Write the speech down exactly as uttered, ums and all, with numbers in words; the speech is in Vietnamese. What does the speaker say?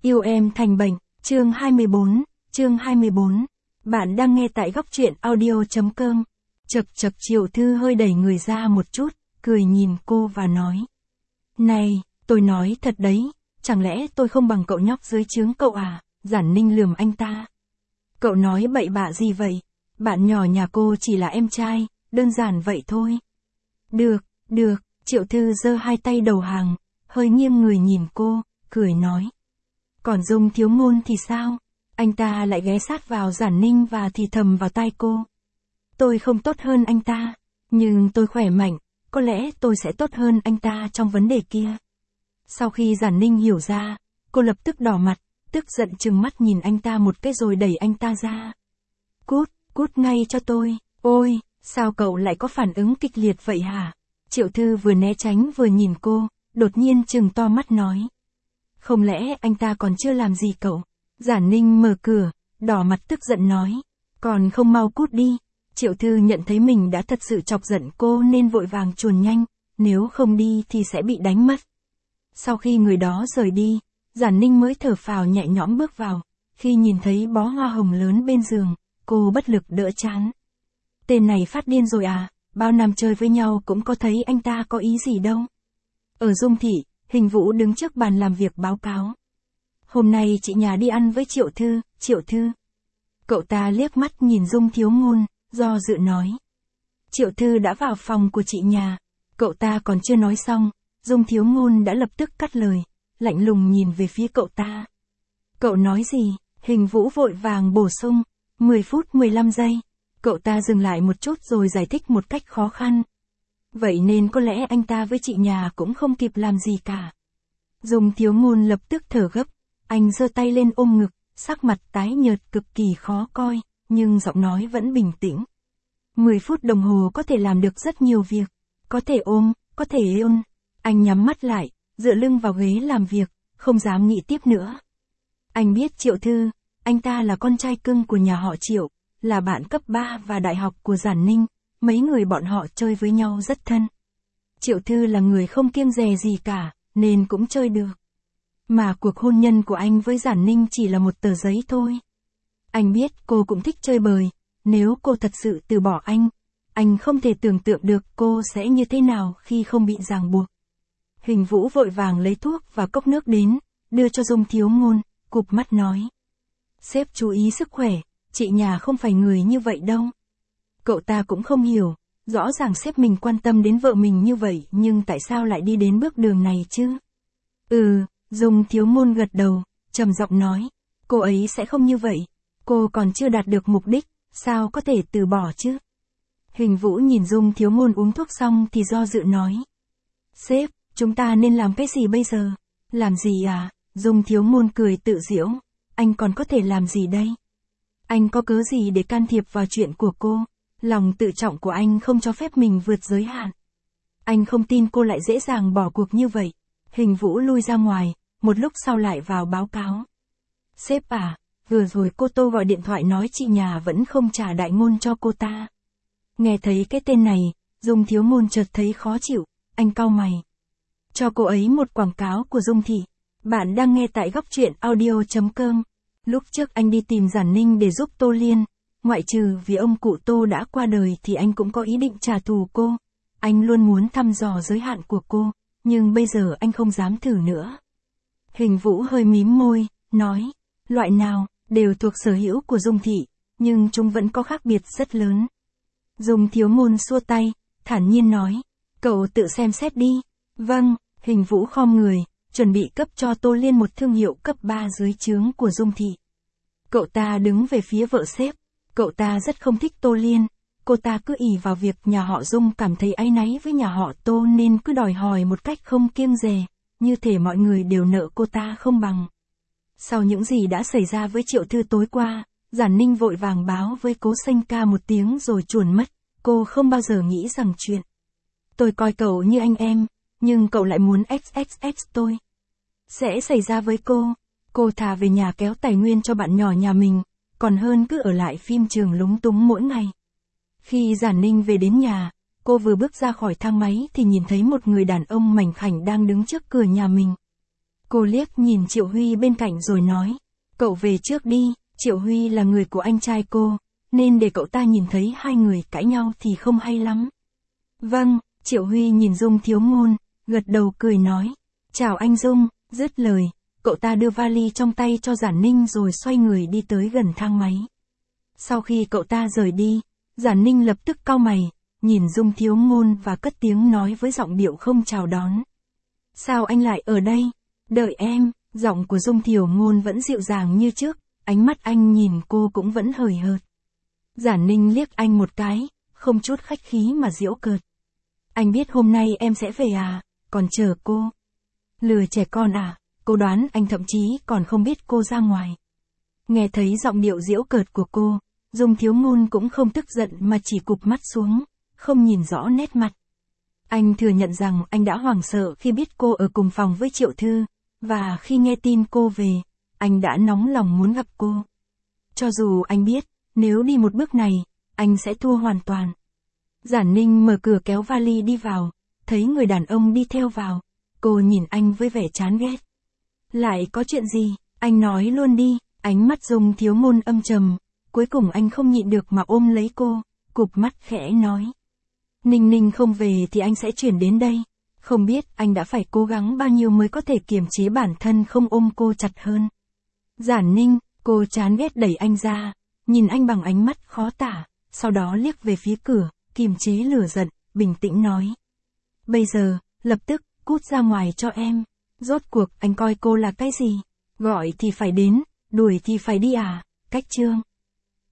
Yêu em thành bệnh, chương hai mươi bốn, chương hai mươi bốn. Bạn đang nghe tại góc truyện audio.com. Chật chật Triệu Thư hơi đẩy người ra một chút, cười nhìn cô và nói. Này, tôi nói thật đấy, chẳng lẽ tôi không bằng cậu nhóc dưới trướng cậu à? Giản Ninh lườm anh ta. Cậu nói bậy bạ gì vậy? Bạn nhỏ nhà cô chỉ là em trai, đơn giản vậy thôi. Được, được, Triệu Thư giơ hai tay đầu hàng, hơi nghiêng người nhìn cô, cười nói. Còn Dung Thiếu Ngôn thì sao? Anh ta lại ghé sát vào Giản Ninh và thì thầm vào tai cô. Tôi không tốt hơn anh ta, nhưng tôi khỏe mạnh, có lẽ tôi sẽ tốt hơn anh ta trong vấn đề kia. Sau khi Giản Ninh hiểu ra, cô lập tức đỏ mặt, tức giận trừng mắt nhìn anh ta một cái rồi đẩy anh ta ra. Cút, cút ngay cho tôi. Ôi, sao cậu lại có phản ứng kịch liệt vậy hả? Triệu Thư vừa né tránh vừa nhìn cô, đột nhiên trừng to mắt nói. Không lẽ anh ta còn chưa làm gì cậu? Giản Ninh mở cửa, đỏ mặt tức giận nói. Còn không mau cút đi. Triệu Thư nhận thấy mình đã thật sự chọc giận cô nên vội vàng chuồn nhanh, nếu không đi thì sẽ bị đánh mất. Sau khi người đó rời đi, Giản Ninh mới thở phào nhẹ nhõm bước vào, khi nhìn thấy bó hoa hồng lớn bên giường, cô bất lực đỡ chán. Tên này phát điên rồi à, bao năm chơi với nhau cũng có thấy anh ta có ý gì đâu. Ở Dung Thị, Hình Vũ đứng trước bàn làm việc báo cáo. Hôm nay chị nhà đi ăn với Triệu Thư, Triệu Thư. Cậu ta liếc mắt nhìn Dung Thiếu Ngôn, do dự nói. Triệu Thư đã vào phòng của chị nhà, cậu ta còn chưa nói xong, Dung Thiếu Ngôn đã lập tức cắt lời, lạnh lùng nhìn về phía cậu ta. Cậu nói gì? Hình Vũ vội vàng bổ sung, mười phút mười lăm giây. Cậu ta dừng lại một chút rồi giải thích một cách khó khăn. Vậy nên có lẽ anh ta với chị nhà cũng không kịp làm gì cả. Dung Thiếu Ngôn lập tức thở gấp, anh giơ tay lên ôm ngực, sắc mặt tái nhợt cực kỳ khó coi, nhưng giọng nói vẫn bình tĩnh. mười phút đồng hồ có thể làm được rất nhiều việc, có thể ôm, có thể ôn. Anh nhắm mắt lại, dựa lưng vào ghế làm việc, không dám nghĩ tiếp nữa. Anh biết Triệu Thư, anh ta là con trai cưng của nhà họ Triệu, là bạn cấp ba và đại học của Giản Ninh, mấy người bọn họ chơi với nhau rất thân. Triệu Thư là người không kiêng dè gì cả, nên cũng chơi được. Mà cuộc hôn nhân của anh với Giản Ninh chỉ là một tờ giấy thôi. Anh biết cô cũng thích chơi bời, nếu cô thật sự từ bỏ anh, anh không thể tưởng tượng được cô sẽ như thế nào khi không bị ràng buộc. Hình Vũ vội vàng lấy thuốc và cốc nước đến, đưa cho Dung Thiếu Ngôn, cụp mắt nói. Sếp chú ý sức khỏe, chị nhà không phải người như vậy đâu. Cậu ta cũng không hiểu, rõ ràng sếp mình quan tâm đến vợ mình như vậy nhưng tại sao lại đi đến bước đường này chứ? Ừ, Dung Thiếu Ngôn gật đầu, trầm giọng nói, cô ấy sẽ không như vậy, cô còn chưa đạt được mục đích, sao có thể từ bỏ chứ? Hình Vũ nhìn Dung Thiếu Ngôn uống thuốc xong thì do dự nói. Sếp, chúng ta nên làm cái gì bây giờ? Làm gì à? Dung Thiếu Ngôn cười tự giễu, anh còn có thể làm gì đây? Anh có cớ gì để can thiệp vào chuyện của cô? Lòng tự trọng của anh không cho phép mình vượt giới hạn. Anh không tin cô lại dễ dàng bỏ cuộc như vậy. Hình Vũ lui ra ngoài, một lúc sau lại vào báo cáo. Sếp à, vừa rồi cô Tô gọi điện thoại nói chị nhà vẫn không trả đại ngôn cho cô ta. Nghe thấy cái tên này, Dung Thiếu Ngôn chợt thấy khó chịu, anh cau mày. Cho cô ấy một quảng cáo của Dung Thị. Bạn đang nghe tại góc truyện audio.com. Lúc trước anh đi tìm Giản Ninh để giúp Tô Liên, ngoại trừ vì ông cụ Tô đã qua đời thì anh cũng có ý định trả thù cô. Anh luôn muốn thăm dò giới hạn của cô, nhưng bây giờ anh không dám thử nữa. Hình Vũ hơi mím môi, nói, loại nào, đều thuộc sở hữu của Dung Thị, nhưng chúng vẫn có khác biệt rất lớn. Dung Thiếu Ngôn xua tay, thản nhiên nói, cậu tự xem xét đi. Vâng, Hình Vũ khom người, chuẩn bị cấp cho Tô Liên một thương hiệu cấp ba dưới trướng của Dung Thị. Cậu ta đứng về phía vợ sếp, cậu ta rất không thích Tô Liên, cô ta cứ ỷ vào việc nhà họ Dung cảm thấy áy náy với nhà họ Tô nên cứ đòi hỏi một cách không kiêng dè, như thể mọi người đều nợ cô ta không bằng. Sau những gì đã xảy ra với Triệu Thư tối qua, Giản Ninh vội vàng báo với Cố Sênh Ca một tiếng rồi chuồn mất, cô không bao giờ nghĩ rằng chuyện. Tôi coi cậu như anh em, nhưng cậu lại muốn ích ích ích tôi. Sẽ xảy ra với cô, cô thà về nhà kéo tài nguyên cho bạn nhỏ nhà mình, còn hơn cứ ở lại phim trường lúng túng mỗi ngày. Khi Giản Ninh về đến nhà, cô vừa bước ra khỏi thang máy thì nhìn thấy một người đàn ông mảnh khảnh đang đứng trước cửa nhà mình. Cô liếc nhìn Triệu Huy bên cạnh rồi nói. Cậu về trước đi, Triệu Huy là người của anh trai cô, nên để cậu ta nhìn thấy hai người cãi nhau thì không hay lắm. Vâng, Triệu Huy nhìn Dung Thiếu Ngôn, gật đầu cười nói. Chào anh Dung, dứt lời, cậu ta đưa vali trong tay cho Giản Ninh rồi xoay người đi tới gần thang máy. Sau khi cậu ta rời đi, Giản Ninh lập tức cau mày, nhìn Dung Thiếu Ngôn và cất tiếng nói với giọng điệu không chào đón. Sao anh lại ở đây? Đợi em, giọng của Dung Thiếu Ngôn vẫn dịu dàng như trước, ánh mắt anh nhìn cô cũng vẫn hời hợt. Giản Ninh liếc anh một cái, không chút khách khí mà giễu cợt. Anh biết hôm nay em sẽ về à, còn chờ cô. Lừa trẻ con à, cô đoán anh thậm chí còn không biết cô ra ngoài. Nghe thấy giọng điệu giễu cợt của cô, Dung Thiếu Ngôn cũng không tức giận mà chỉ cụp mắt xuống, không nhìn rõ nét mặt. Anh thừa nhận rằng anh đã hoảng sợ khi biết cô ở cùng phòng với Triệu Thư, và khi nghe tin cô về, anh đã nóng lòng muốn gặp cô. Cho dù anh biết, nếu đi một bước này, anh sẽ thua hoàn toàn. Giản Ninh mở cửa kéo vali đi vào, thấy người đàn ông đi theo vào, cô nhìn anh với vẻ chán ghét. Lại có chuyện gì, anh nói luôn đi, ánh mắt Dung Thiếu Ngôn âm trầm, cuối cùng anh không nhịn được mà ôm lấy cô, cụp mắt khẽ nói. Ninh Ninh không về thì anh sẽ chuyển đến đây, không biết anh đã phải cố gắng bao nhiêu mới có thể kiềm chế bản thân không ôm cô chặt hơn. Giản Ninh, cô chán ghét đẩy anh ra, nhìn anh bằng ánh mắt khó tả, sau đó liếc về phía cửa, kiềm chế lửa giận, bình tĩnh nói. Bây giờ, lập tức, cút ra ngoài cho em. Rốt cuộc anh coi cô là cái gì? Gọi thì phải đến, đuổi thì phải đi à? Cách chương.